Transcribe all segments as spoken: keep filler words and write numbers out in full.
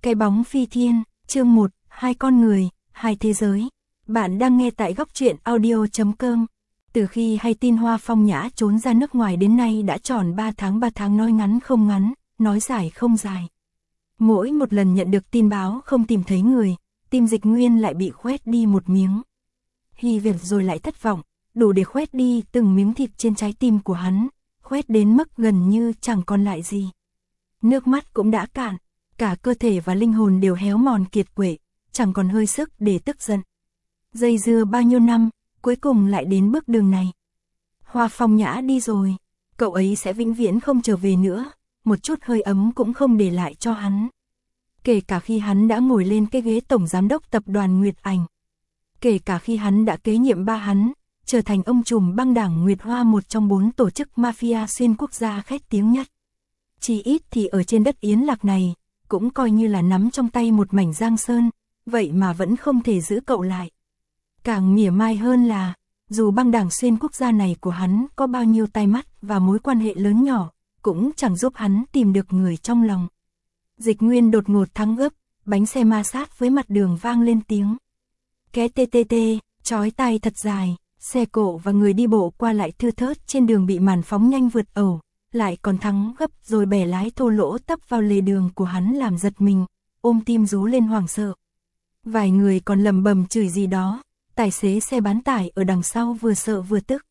Cái bóng phi thiên, chương một, hai con người, hai thế giới. Bạn đang nghe tại góc truyện audio chấm com. Từ khi hay tin Hoa Phong Nhã trốn ra nước ngoài đến nay đã tròn ba tháng ba tháng nói ngắn không ngắn, nói dài không dài. Mỗi một lần nhận được tin báo không tìm thấy người, tim Dịch Nguyên lại bị khoét đi một miếng. Hy vọng rồi lại thất vọng, đủ để khoét đi từng miếng thịt trên trái tim của hắn, khoét đến mức gần như chẳng còn lại gì. Nước mắt cũng đã cạn, cả cơ thể và linh hồn đều héo mòn kiệt quệ, chẳng còn hơi sức để tức giận. Dây dưa bao nhiêu năm, cuối cùng lại đến bước đường này. Hoa Phong Nhã đi rồi, cậu ấy sẽ vĩnh viễn không trở về nữa, một chút hơi ấm cũng không để lại cho hắn. Kể cả khi hắn đã ngồi lên cái ghế tổng giám đốc tập đoàn Nguyệt Ảnh. Kể cả khi hắn đã kế nhiệm ba hắn, trở thành ông trùm băng đảng Nguyệt Hoa, một trong bốn tổ chức mafia xuyên quốc gia khét tiếng nhất. Chỉ ít thì ở trên đất Yến Lạc này, cũng coi như là nắm trong tay một mảnh giang sơn, vậy mà vẫn không thể giữ cậu lại. Càng mỉa mai hơn là, dù băng đảng xuyên quốc gia này của hắn có bao nhiêu tai mắt và mối quan hệ lớn nhỏ, cũng chẳng giúp hắn tìm được người trong lòng. Dịch Nguyên đột ngột thắng gấp, bánh xe ma sát với mặt đường vang lên tiếng. Ké tê tê tê, chói tai thật dài, xe cộ và người đi bộ qua lại thưa thớt trên đường bị màn phóng nhanh vượt ẩu, lại còn thắng gấp rồi bẻ lái thô lỗ tấp vào lề đường của hắn làm giật mình, ôm tim rú lên hoảng sợ. Vài người còn lầm bầm chửi gì đó, tài xế xe bán tải ở đằng sau vừa sợ vừa tức.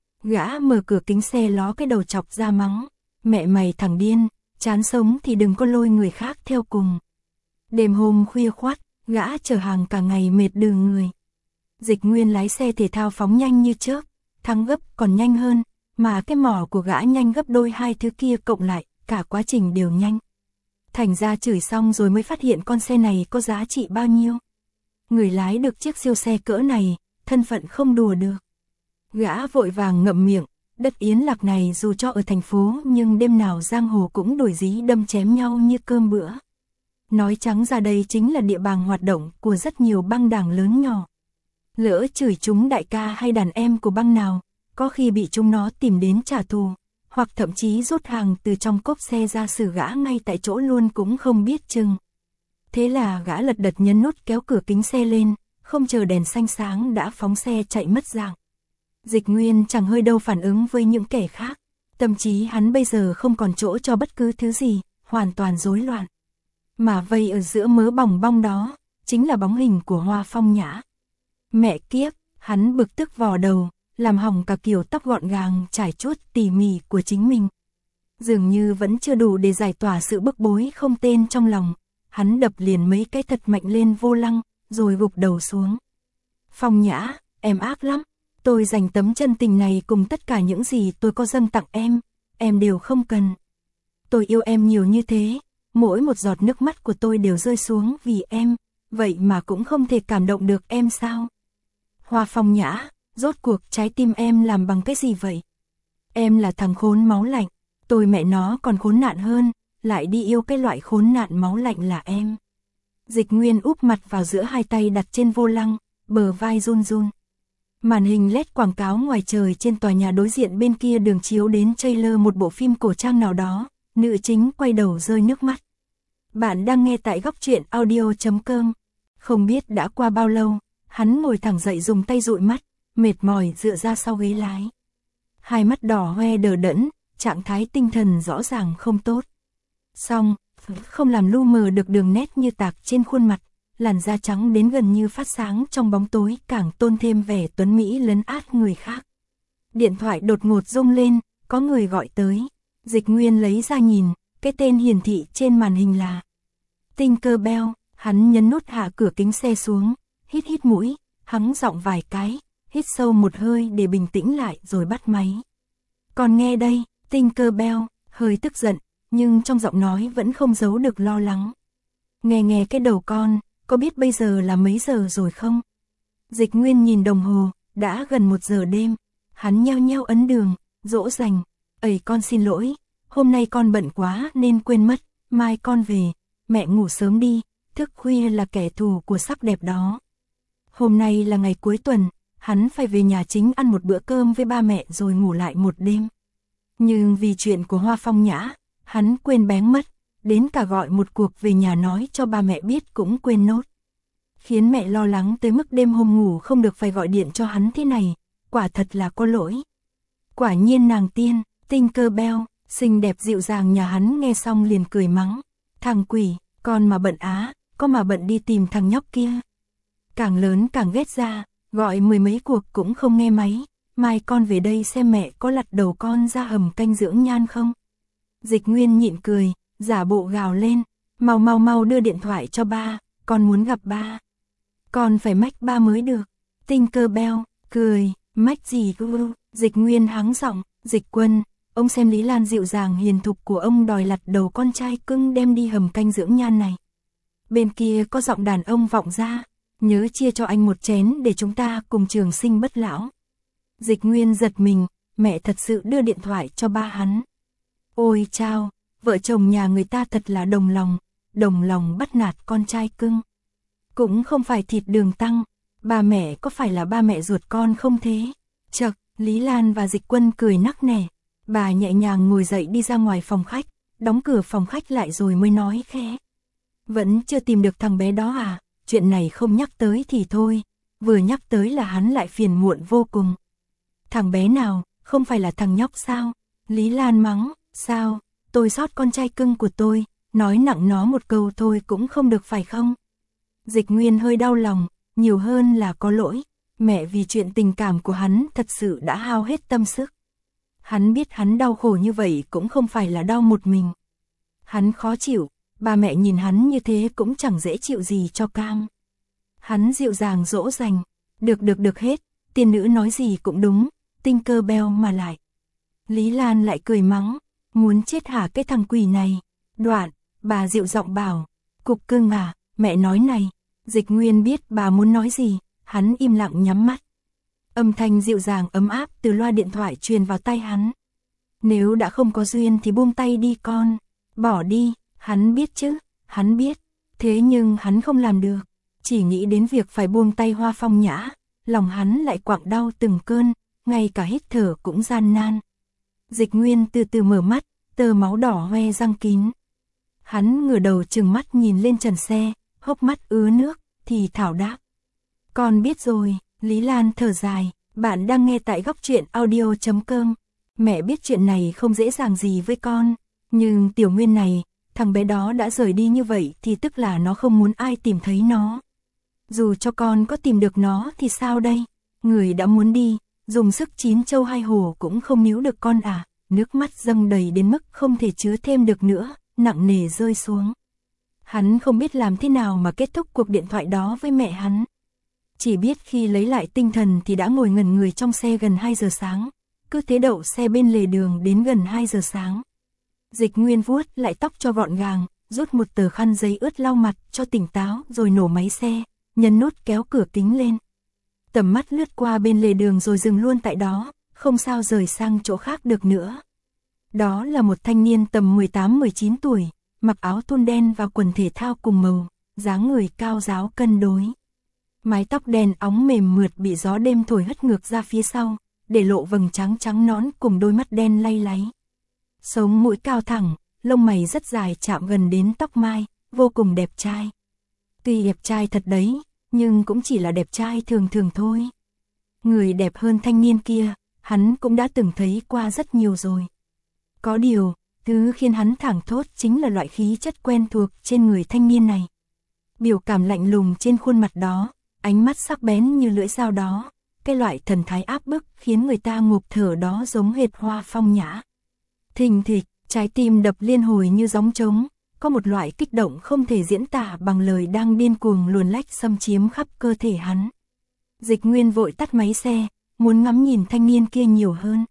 Gã mở cửa kính xe ló cái đầu chọc ra mắng, mẹ mày thằng điên, chán sống thì đừng có lôi người khác theo cùng. Đêm hôm khuya khoắt, gã chở hàng cả ngày mệt đừ người. Dịch Nguyên lái xe thể thao phóng nhanh như chớp, thắng gấp còn nhanh hơn, mà cái mỏ của gã nhanh gấp đôi hai thứ kia cộng lại, cả quá trình đều nhanh. Thành ra chửi xong rồi mới phát hiện con xe này có giá trị bao nhiêu. Người lái được chiếc siêu xe cỡ này, thân phận không đùa được. Gã vội vàng ngậm miệng, đất Yến Lạc này dù cho ở thành phố nhưng đêm nào giang hồ cũng đổi dí đâm chém nhau như cơm bữa. Nói trắng ra đây chính là địa bàn hoạt động của rất nhiều băng đảng lớn nhỏ. Lỡ chửi chúng đại ca hay đàn em của băng nào, có khi bị chúng nó tìm đến trả thù, hoặc thậm chí rút hàng từ trong cốp xe ra xử gã ngay tại chỗ luôn cũng không biết chừng. Thế là gã lật đật nhấn nút kéo cửa kính xe lên, không chờ đèn xanh sáng đã phóng xe chạy mất dạng. Dịch Nguyên chẳng hơi đâu phản ứng với những kẻ khác, tâm trí hắn bây giờ không còn chỗ cho bất cứ thứ gì, hoàn toàn rối loạn. Mà vây ở giữa mớ bòng bong đó, chính là bóng hình của Hoa Phong Nhã. Mẹ kiếp, hắn bực tức vò đầu, làm hỏng cả kiểu tóc gọn gàng trải chuốt tỉ mỉ của chính mình. Dường như vẫn chưa đủ để giải tỏa sự bức bối không tên trong lòng, hắn đập liền mấy cái thật mạnh lên vô lăng, rồi gục đầu xuống. Phong Nhã, em ác lắm, tôi dành tấm chân tình này cùng tất cả những gì tôi có dâng tặng em, em đều không cần. Tôi yêu em nhiều như thế, mỗi một giọt nước mắt của tôi đều rơi xuống vì em, vậy mà cũng không thể cảm động được em sao? Hoa Phong Nhã, rốt cuộc trái tim em làm bằng cái gì vậy? Em là thằng khốn máu lạnh, tôi mẹ nó còn khốn nạn hơn, lại đi yêu cái loại khốn nạn máu lạnh là em. Dịch Nguyên úp mặt vào giữa hai tay đặt trên vô lăng, bờ vai run run. Màn hình led quảng cáo ngoài trời trên tòa nhà đối diện bên kia đường chiếu đến trailer một bộ phim cổ trang nào đó, nữ chính quay đầu rơi nước mắt. Bạn đang nghe tại góc truyện audio chấm com. Không biết đã qua bao lâu, hắn ngồi thẳng dậy dùng tay dụi mắt, mệt mỏi dựa ra sau ghế lái. Hai mắt đỏ hoe đờ đẫn, trạng thái tinh thần rõ ràng không tốt. Xong, không làm lu mờ được đường nét như tạc trên khuôn mặt, làn da trắng đến gần như phát sáng trong bóng tối càng tôn thêm vẻ tuấn mỹ lấn át người khác. Điện thoại đột ngột rung lên, có người gọi tới. Dịch Nguyên lấy ra nhìn, cái tên hiển thị trên màn hình là Tinkerbell. Hắn nhấn nút hạ cửa kính xe xuống, hít hít mũi, hắng giọng vài cái, hít sâu một hơi để bình tĩnh lại rồi bắt máy. Còn nghe đây, Tinkerbell, hơi tức giận, nhưng trong giọng nói vẫn không giấu được lo lắng. Nghe nghe cái đầu con, có biết bây giờ là mấy giờ rồi không? Dịch Nguyên nhìn đồng hồ, đã gần một giờ đêm, hắn nheo nheo ấn đường, dỗ dành. Ây con xin lỗi, hôm nay con bận quá nên quên mất, mai con về, mẹ ngủ sớm đi. Thức khuya là kẻ thù của sắc đẹp đó. Hôm nay là ngày cuối tuần, hắn phải về nhà chính ăn một bữa cơm với ba mẹ rồi ngủ lại một đêm. Nhưng vì chuyện của Hoa Phong Nhã, hắn quên bén mất, đến cả gọi một cuộc về nhà nói cho ba mẹ biết cũng quên nốt. Khiến mẹ lo lắng tới mức đêm hôm ngủ không được phải gọi điện cho hắn thế này, quả thật là có lỗi. Quả nhiên nàng tiên, Tinkerbell, xinh đẹp dịu dàng nhà hắn nghe xong liền cười mắng. Thằng quỷ, con mà bận á, có mà bận đi tìm thằng nhóc kia. Càng lớn càng ghét ra, gọi mười mấy cuộc cũng không nghe máy. Mai con về đây xem mẹ có lặt đầu con ra hầm canh dưỡng nhan không. Dịch Nguyên nhịn cười, giả bộ gào lên. Mau mau mau đưa điện thoại cho ba, con muốn gặp ba. Con phải mách ba mới được. Tinkerbell, cười, mách gì cơ. Dịch Nguyên hắng giọng, Dịch Quân, ông xem Lý Lan dịu dàng hiền thục của ông đòi lặt đầu con trai cưng đem đi hầm canh dưỡng nhan này. Bên kia có giọng đàn ông vọng ra, nhớ chia cho anh một chén để chúng ta cùng trường sinh bất lão. Dịch Nguyên giật mình, mẹ thật sự đưa điện thoại cho ba hắn. Ôi chao, vợ chồng nhà người ta thật là đồng lòng, đồng lòng bắt nạt con trai cưng. Cũng không phải thịt đường tăng, ba mẹ có phải là ba mẹ ruột con không thế? Chậc, Lý Lan và Dịch Quân cười nắc nẻ. Bà nhẹ nhàng ngồi dậy đi ra ngoài phòng khách, đóng cửa phòng khách lại rồi mới nói khẽ. Vẫn chưa tìm được thằng bé đó à? Chuyện này không nhắc tới thì thôi, vừa nhắc tới là hắn lại phiền muộn vô cùng. Thằng bé nào, không phải là thằng nhóc sao? Lý Lan mắng, sao, tôi sót con trai cưng của tôi, nói nặng nó một câu thôi cũng không được phải không? Dịch Nguyên hơi đau lòng, nhiều hơn là có lỗi, mẹ vì chuyện tình cảm của hắn thật sự đã hao hết tâm sức. Hắn biết hắn đau khổ như vậy cũng không phải là đau một mình. Hắn khó chịu, ba mẹ nhìn hắn như thế cũng chẳng dễ chịu gì cho cam. Hắn dịu dàng dỗ dành, được được được hết, tiên nữ nói gì cũng đúng, Tinkerbell mà lại. Lý Lan lại cười mắng, muốn chết hả cái thằng quỷ này. Đoạn, bà dịu giọng bảo, cục cưng à, mẹ nói này. Dịch Nguyên biết bà muốn nói gì, hắn im lặng nhắm mắt. Âm thanh dịu dàng ấm áp từ loa điện thoại truyền vào tai hắn. Nếu đã không có duyên thì buông tay đi con, bỏ đi, hắn biết chứ, hắn biết. Thế nhưng hắn không làm được, chỉ nghĩ đến việc phải buông tay Hoa Phong Nhã, lòng hắn lại quặn đau từng cơn, ngay cả hít thở cũng gian nan. Dịch Nguyên từ từ mở mắt, tơ máu đỏ hoe răng kín. Hắn ngửa đầu trừng mắt nhìn lên trần xe, hốc mắt ứa nước, thì thảo đáp. Con biết rồi. Lý Lan thở dài, bạn đang nghe tại góc truyện audio chấm com. Mẹ biết chuyện này không dễ dàng gì với con, nhưng Tiểu Nguyên này, thằng bé đó đã rời đi như vậy thì tức là nó không muốn ai tìm thấy nó. Dù cho con có tìm được nó thì sao đây? Người đã muốn đi, dùng sức chín châu hai hổ cũng không níu được con à? Nước mắt dâng đầy đến mức không thể chứa thêm được nữa, nặng nề rơi xuống. Hắn không biết làm thế nào mà kết thúc cuộc điện thoại đó với mẹ hắn. Chỉ biết khi lấy lại tinh thần thì đã ngồi ngẩn người trong xe gần hai giờ sáng, cứ thế đậu xe bên lề đường đến gần hai giờ sáng. Dịch Nguyên vuốt lại tóc cho gọn gàng, rút một tờ khăn giấy ướt lau mặt cho tỉnh táo rồi nổ máy xe, nhấn nút kéo cửa kính lên. Tầm mắt lướt qua bên lề đường rồi dừng luôn tại đó, không sao rời sang chỗ khác được nữa. Đó là một thanh niên tầm mười tám mười chín tuổi, mặc áo thun đen và quần thể thao cùng màu, dáng người cao ráo cân đối. Mái tóc đen óng mềm mượt bị gió đêm thổi hất ngược ra phía sau, để lộ vầng trắng trắng nõn cùng đôi mắt đen lay láy. Sống mũi cao thẳng, lông mày rất dài chạm gần đến tóc mai, vô cùng đẹp trai. Tuy đẹp trai thật đấy, nhưng cũng chỉ là đẹp trai thường thường thôi. Người đẹp hơn thanh niên kia, hắn cũng đã từng thấy qua rất nhiều rồi. Có điều, thứ khiến hắn thảng thốt chính là loại khí chất quen thuộc trên người thanh niên này. Biểu cảm lạnh lùng trên khuôn mặt đó, ánh mắt sắc bén như lưỡi dao đó, cái loại thần thái áp bức khiến người ta ngộp thở đó giống hệt Hoa Phong Nhã. Thình thịch, trái tim đập liên hồi như gióng trống, có một loại kích động không thể diễn tả bằng lời đang điên cuồng luồn lách xâm chiếm khắp cơ thể hắn. Dịch Nguyên vội tắt máy xe, muốn ngắm nhìn thanh niên kia nhiều hơn.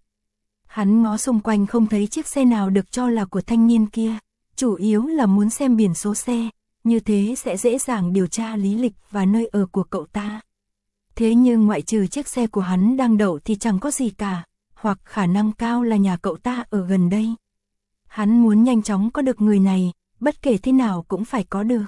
Hắn ngó xung quanh không thấy chiếc xe nào được cho là của thanh niên kia, chủ yếu là muốn xem biển số xe, như thế sẽ dễ dàng điều tra lý lịch và nơi ở của cậu ta. Thế nhưng ngoại trừ chiếc xe của hắn đang đậu thì chẳng có gì cả, hoặc khả năng cao là nhà cậu ta ở gần đây. Hắn muốn nhanh chóng có được người này, bất kể thế nào cũng phải có được.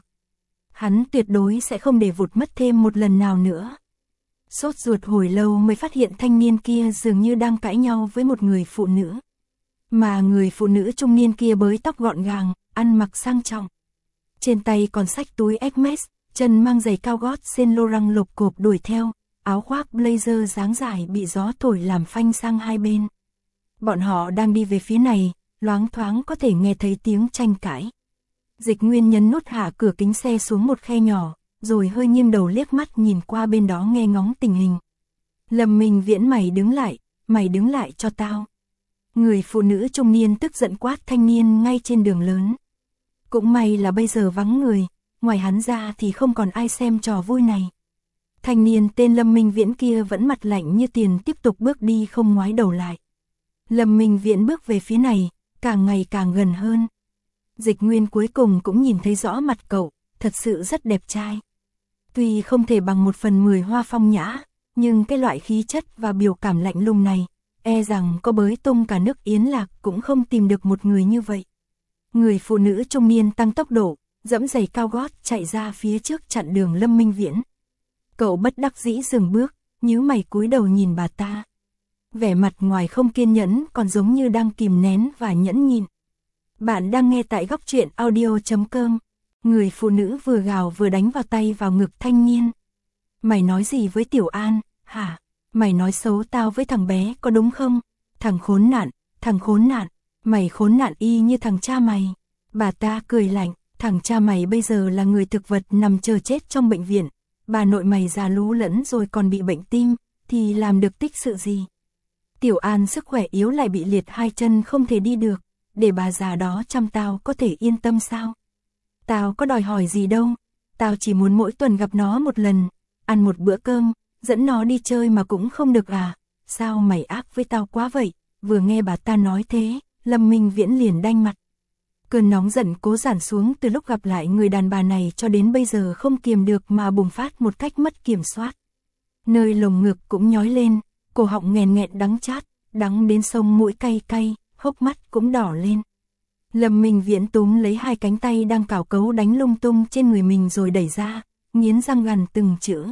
Hắn tuyệt đối sẽ không để vụt mất thêm một lần nào nữa. Sốt ruột hồi lâu mới phát hiện thanh niên kia dường như đang cãi nhau với một người phụ nữ. Mà người phụ nữ trung niên kia bới tóc gọn gàng, ăn mặc sang trọng. Trên tay còn xách túi Hermes, chân mang giày cao gót Saint Laurent lục cộp đuổi theo, áo khoác blazer dáng dài bị gió thổi làm phanh sang hai bên. Bọn họ đang đi về phía này, loáng thoáng có thể nghe thấy tiếng tranh cãi. Dịch Nguyên nhấn nút hạ cửa kính xe xuống một khe nhỏ, rồi hơi nghiêng đầu liếc mắt nhìn qua bên đó nghe ngóng tình hình. Lâm Minh Viễn, mày đứng lại, mày đứng lại cho tao. Người phụ nữ trung niên tức giận quát thanh niên ngay trên đường lớn. Cũng may là bây giờ vắng người, ngoài hắn ra thì không còn ai xem trò vui này. Thanh niên tên Lâm Minh Viễn kia vẫn mặt lạnh như tiền tiếp tục bước đi không ngoái đầu lại. Lâm Minh Viễn bước về phía này, càng ngày càng gần hơn. Dịch Nguyên cuối cùng cũng nhìn thấy rõ mặt cậu, thật sự rất đẹp trai. Tuy không thể bằng một phần mười Hoa Phong Nhã, nhưng cái loại khí chất và biểu cảm lạnh lùng này, e rằng có bới tung cả nước Yến Lạc cũng không tìm được một người như vậy. Người phụ nữ trung niên tăng tốc độ, dẫm giày cao gót chạy ra phía trước chặn đường Lâm Minh Viễn. Cậu bất đắc dĩ dừng bước, nhíu mày cúi đầu nhìn bà ta. Vẻ mặt ngoài không kiên nhẫn còn giống như đang kìm nén và nhẫn nhịn. Bạn đang nghe tại góc truyện audio chấm com. Người phụ nữ vừa gào vừa đánh vào tay vào ngực thanh niên. Mày nói gì với Tiểu An, hả? Mày nói xấu tao với thằng bé có đúng không? Thằng khốn nạn, thằng khốn nạn, mày khốn nạn y như thằng cha mày. Bà ta cười lạnh, thằng cha mày bây giờ là người thực vật nằm chờ chết trong bệnh viện. Bà nội mày già lú lẫn rồi còn bị bệnh tim, thì làm được tích sự gì? Tiểu An sức khỏe yếu lại bị liệt hai chân không thể đi được, để bà già đó chăm tao có thể yên tâm sao? Tao có đòi hỏi gì đâu, tao chỉ muốn mỗi tuần gặp nó một lần, ăn một bữa cơm, dẫn nó đi chơi mà cũng không được à? Sao mày ác với tao quá vậy? Vừa nghe bà ta nói thế, Lâm Minh Viễn liền đanh mặt. Cơn nóng giận cố giảm xuống từ lúc gặp lại người đàn bà này cho đến bây giờ không kiềm được mà bùng phát một cách mất kiểm soát. Nơi lồng ngực cũng nhói lên, cổ họng nghẹn nghẹn đắng chát, đắng đến sông mũi cay cay, hốc mắt cũng đỏ lên. Lâm Minh Viễn túm lấy hai cánh tay đang cào cấu đánh lung tung trên người mình rồi đẩy ra, nghiến răng gằn từng chữ.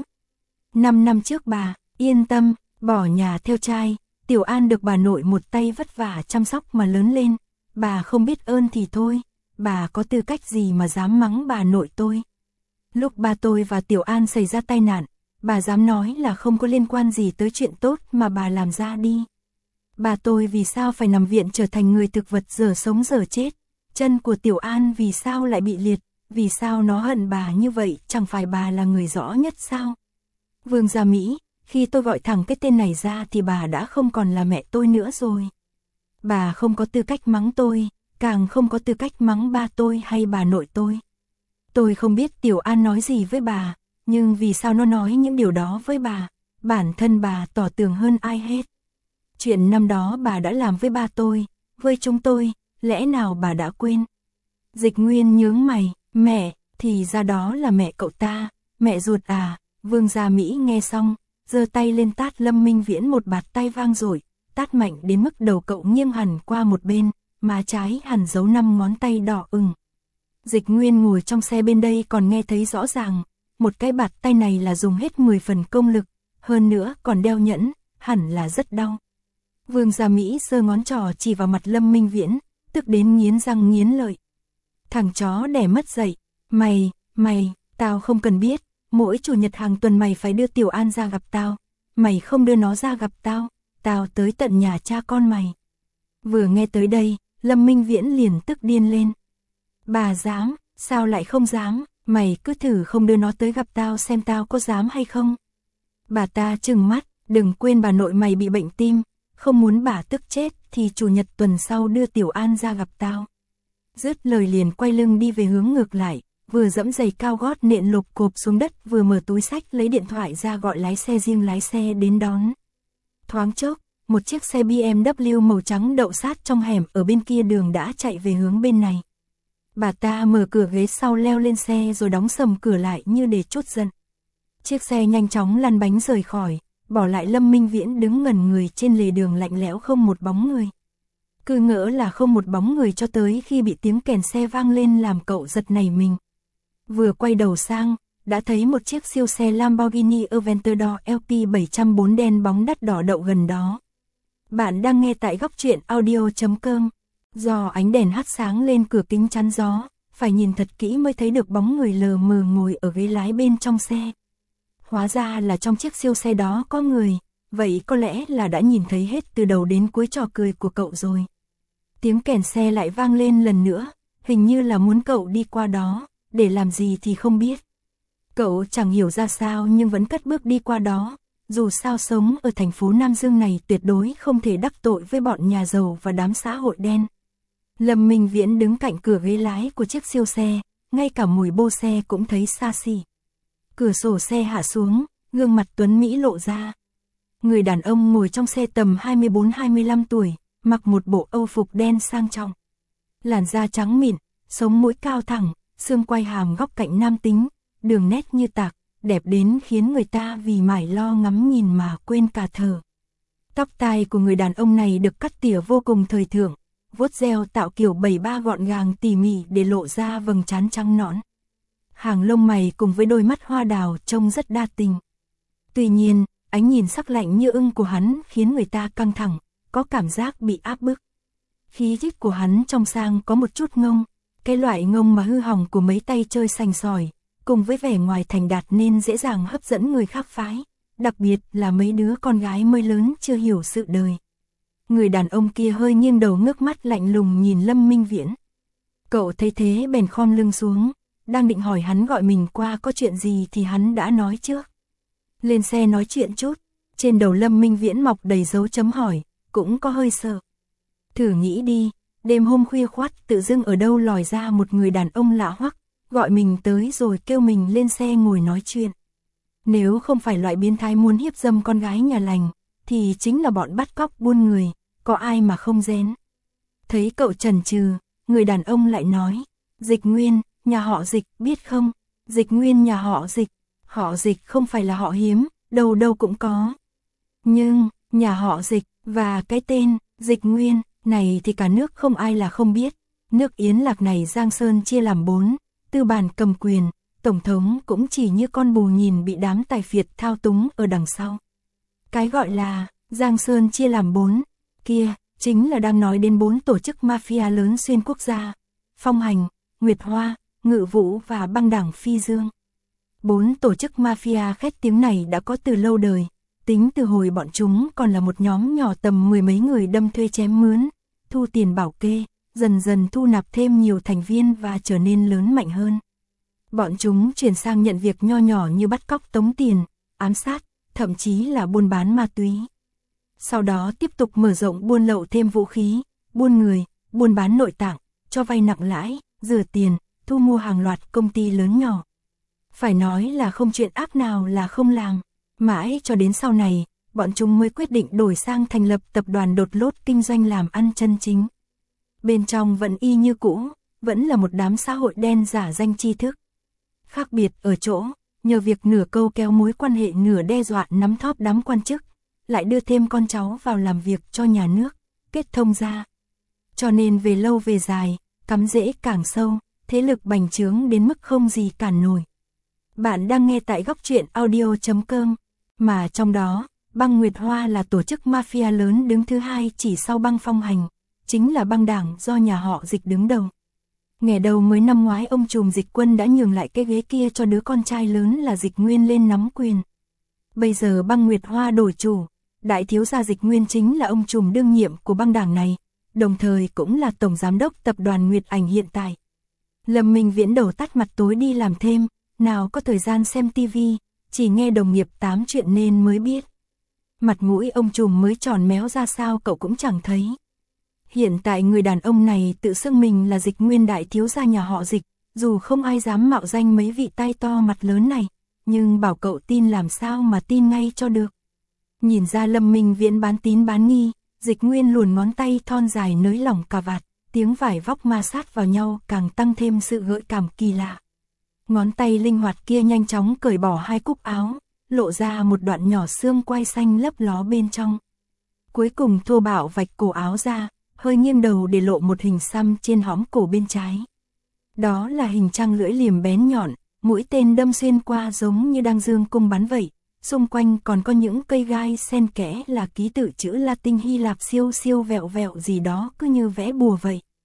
Năm năm trước bà, yên tâm, bỏ nhà theo trai, Tiểu An được bà nội một tay vất vả chăm sóc mà lớn lên. Bà không biết ơn thì thôi, bà có tư cách gì mà dám mắng bà nội tôi. Lúc ba tôi và Tiểu An xảy ra tai nạn, bà dám nói là không có liên quan gì tới chuyện tốt mà bà làm ra đi. Bà tôi vì sao phải nằm viện trở thành người thực vật giờ sống giờ chết? Chân của Tiểu An vì sao lại bị liệt? Vì sao nó hận bà như vậy? Chẳng phải bà là người rõ nhất sao? Vương Gia Mỹ, khi tôi gọi thẳng cái tên này ra thì bà đã không còn là mẹ tôi nữa rồi. Bà không có tư cách mắng tôi, càng không có tư cách mắng ba tôi hay bà nội tôi. Tôi không biết Tiểu An nói gì với bà, nhưng vì sao nó nói những điều đó với bà? Bản thân bà tỏ tường hơn ai hết. Chuyện năm đó bà đã làm với ba tôi, với chúng tôi, lẽ nào bà đã quên? Dịch Nguyên nhướng mày, mẹ, thì ra đó là mẹ cậu ta, mẹ ruột à? Vương Gia Mỹ nghe xong, giơ tay lên tát Lâm Minh Viễn một bạt tay vang dội, tát mạnh đến mức đầu cậu nghiêng hẳn qua một bên, má trái hẳn dấu năm ngón tay đỏ ửng. Dịch Nguyên ngồi trong xe bên đây còn nghe thấy rõ ràng, một cái bạt tay này là dùng hết mười phần công lực, hơn nữa còn đeo nhẫn, hẳn là rất đau. Vương Gia Mỹ giơ ngón trỏ chỉ vào mặt Lâm Minh Viễn, tức đến nghiến răng nghiến lợi. Thằng chó đẻ mất dạy, mày, mày, tao không cần biết, mỗi chủ nhật hàng tuần mày phải đưa Tiểu An ra gặp tao, mày không đưa nó ra gặp tao, tao tới tận nhà cha con mày. Vừa nghe tới đây, Lâm Minh Viễn liền tức điên lên. Bà dám, sao lại không dám, mày cứ thử không đưa nó tới gặp tao xem tao có dám hay không. Bà ta trừng mắt, đừng quên bà nội mày bị bệnh tim, không muốn bà tức chết thì chủ nhật tuần sau đưa Tiểu An ra gặp tao. Dứt lời liền quay lưng đi về hướng ngược lại, vừa dẫm giày cao gót nện lục cộp xuống đất vừa mở túi xách lấy điện thoại ra gọi lái xe riêng lái xe đến đón. Thoáng chốc, một chiếc xe bê em vê màu trắng đậu sát trong hẻm ở bên kia đường đã chạy về hướng bên này. Bà ta mở cửa ghế sau leo lên xe rồi đóng sầm cửa lại như để trút giận. Chiếc xe nhanh chóng lăn bánh rời khỏi, bỏ lại Lâm Minh Viễn đứng ngẩn người trên lề đường lạnh lẽo không một bóng người. Cứ ngỡ là không một bóng người cho tới khi bị tiếng kèn xe vang lên làm cậu giật nảy mình. Vừa quay đầu sang, đã thấy một chiếc siêu xe Lamborghini Aventador L P bảy không bốn đen bóng đắt đỏ đậu gần đó. Bạn đang nghe tại góc truyện audio chấm com. Do ánh đèn hắt sáng lên cửa kính chắn gió, phải nhìn thật kỹ mới thấy được bóng người lờ mờ ngồi ở ghế lái bên trong xe. Hóa ra là trong chiếc siêu xe đó có người, vậy có lẽ là đã nhìn thấy hết từ đầu đến cuối trò cười của cậu rồi. Tiếng kèn xe lại vang lên lần nữa, hình như là muốn cậu đi qua đó, để làm gì thì không biết. Cậu chẳng hiểu ra sao nhưng vẫn cất bước đi qua đó, dù sao sống ở thành phố Nam Dương này tuyệt đối không thể đắc tội với bọn nhà giàu và đám xã hội đen. Lâm Minh Viễn đứng cạnh cửa ghế lái của chiếc siêu xe, ngay cả mùi bô xe cũng thấy xa xỉ. Cửa sổ xe hạ xuống, gương mặt tuấn Mỹ lộ ra. Người đàn ông ngồi trong xe tầm hai mươi bốn hai mươi lăm tuổi, mặc một bộ âu phục đen sang trọng. Làn da trắng mịn, sống mũi cao thẳng, xương quai hàm góc cạnh nam tính, đường nét như tạc, đẹp đến khiến người ta vì mải lo ngắm nhìn mà quên cả thở. Tóc tai của người đàn ông này được cắt tỉa vô cùng thời thượng, vuốt gel tạo kiểu bảy ba gọn gàng tỉ mỉ để lộ ra vầng trán trắng nõn. Hàng lông mày cùng với đôi mắt hoa đào trông rất đa tình. Tuy nhiên, ánh nhìn sắc lạnh như ưng của hắn khiến người ta căng thẳng, có cảm giác bị áp bức. Khí chất của hắn trong sang có một chút ngông, cái loại ngông mà hư hỏng của mấy tay chơi sành sỏi, cùng với vẻ ngoài thành đạt nên dễ dàng hấp dẫn người khác phái, đặc biệt là mấy đứa con gái mới lớn chưa hiểu sự đời. Người đàn ông kia hơi nghiêng đầu ngước mắt lạnh lùng nhìn Lâm Minh Viễn. Cậu thấy thế bèn khom lưng xuống, đang định hỏi hắn gọi mình qua có chuyện gì thì hắn đã nói trước. Lên xe nói chuyện chút, trên đầu Lâm Minh Viễn mọc đầy dấu chấm hỏi, cũng có hơi sợ. Thử nghĩ đi, đêm hôm khuya khoắt tự dưng ở đâu lòi ra một người đàn ông lạ hoắc, gọi mình tới rồi kêu mình lên xe ngồi nói chuyện. Nếu không phải loại biến thái muốn hiếp dâm con gái nhà lành, thì chính là bọn bắt cóc buôn người, có ai mà không rén. Thấy cậu chần chừ, người đàn ông lại nói, Dịch Nguyên, nhà họ Dịch biết không, Dịch Nguyên nhà họ Dịch, họ Dịch không phải là họ hiếm, đâu đâu cũng có. Nhưng, nhà họ Dịch, và cái tên, Dịch Nguyên, này thì cả nước không ai là không biết. Nước Yến Lạc này Giang Sơn chia làm bốn, tư bản cầm quyền, tổng thống cũng chỉ như con bù nhìn bị đám tài phiệt thao túng ở đằng sau. Cái gọi là, Giang Sơn chia làm bốn, kia, chính là đang nói đến bốn tổ chức mafia lớn xuyên quốc gia, Phong Hành, Nguyệt Hoa, Ngự Vũ và băng đảng Phi Dương. Bốn tổ chức mafia khét tiếng này đã có từ lâu đời, tính từ hồi bọn chúng còn là một nhóm nhỏ tầm mười mấy người đâm thuê chém mướn, thu tiền bảo kê, dần dần thu nạp thêm nhiều thành viên và trở nên lớn mạnh hơn. Bọn chúng chuyển sang nhận việc nho nhỏ như bắt cóc tống tiền, ám sát, thậm chí là buôn bán ma túy. Sau đó tiếp tục mở rộng buôn lậu thêm vũ khí, buôn người, buôn bán nội tạng, cho vay nặng lãi, rửa tiền, thu mua hàng loạt công ty lớn nhỏ. Phải nói là không chuyện ác nào là không làm. Mãi cho đến sau này, bọn chúng mới quyết định đổi sang thành lập tập đoàn đột lốt kinh doanh làm ăn chân chính. Bên trong vẫn y như cũ, vẫn là một đám xã hội đen giả danh tri thức. Khác biệt ở chỗ, nhờ việc nửa câu kéo mối quan hệ nửa đe dọa nắm thóp đám quan chức, lại đưa thêm con cháu vào làm việc cho nhà nước, kết thông ra. Cho nên về lâu về dài, cắm rễ càng sâu, thế lực bành trướng đến mức không gì cản nổi. Bạn đang nghe tại góc truyện audio chấm com, mà trong đó, băng Nguyệt Hoa là tổ chức mafia lớn đứng thứ hai chỉ sau băng Phong Hành, chính là băng đảng do nhà họ Dịch đứng đầu. Nghe đầu mới năm ngoái ông trùm Dịch Quân đã nhường lại cái ghế kia cho đứa con trai lớn là Dịch Nguyên lên nắm quyền. Bây giờ băng Nguyệt Hoa đổi chủ, đại thiếu gia Dịch Nguyên chính là ông trùm đương nhiệm của băng đảng này, đồng thời cũng là tổng giám đốc tập đoàn Nguyệt Ảnh hiện tại. Lâm Minh Viễn đầu tắt mặt tối đi làm thêm, nào có thời gian xem tivi, chỉ nghe đồng nghiệp tám chuyện nên mới biết. Mặt mũi ông trùm mới tròn méo ra sao cậu cũng chẳng thấy. Hiện tại người đàn ông này tự xưng mình là Dịch Nguyên đại thiếu gia nhà họ Dịch, dù không ai dám mạo danh mấy vị tai to mặt lớn này, nhưng bảo cậu tin làm sao mà tin ngay cho được. Nhìn ra Lâm Minh Viễn bán tín bán nghi, Dịch Nguyên luồn ngón tay thon dài nới lỏng cà vạt, tiếng vải vóc ma sát vào nhau càng tăng thêm sự gợi cảm kỳ lạ. Ngón tay linh hoạt kia nhanh chóng cởi bỏ hai cúc áo, lộ ra một đoạn nhỏ xương quai xanh lấp ló bên trong. Cuối cùng thô bạo vạch cổ áo ra, hơi nghiêng đầu để lộ một hình xăm trên hõm cổ bên trái. Đó là hình trăng lưỡi liềm bén nhọn, mũi tên đâm xuyên qua giống như đang dương cung bắn vậy. Xung quanh còn có những cây gai xen kẽ là ký tự chữ Latin Hy Lạp siêu siêu vẹo vẹo gì đó cứ như vẽ bùa vậy.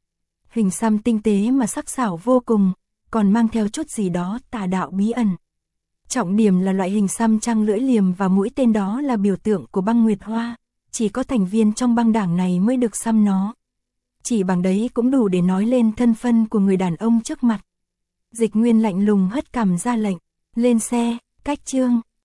Hình xăm tinh tế mà sắc sảo vô cùng, còn mang theo chút gì đó tà đạo bí ẩn. Trọng điểm là loại hình xăm trăng lưỡi liềm và mũi tên đó là biểu tượng của băng nguyệt hoa, chỉ có thành viên trong băng đảng này mới được xăm nó. Chỉ bằng đấy cũng đủ để nói lên thân phận của người đàn ông trước mặt. Dịch Nguyên lạnh lùng hất cằm ra lệnh, lên xe, cách Trương.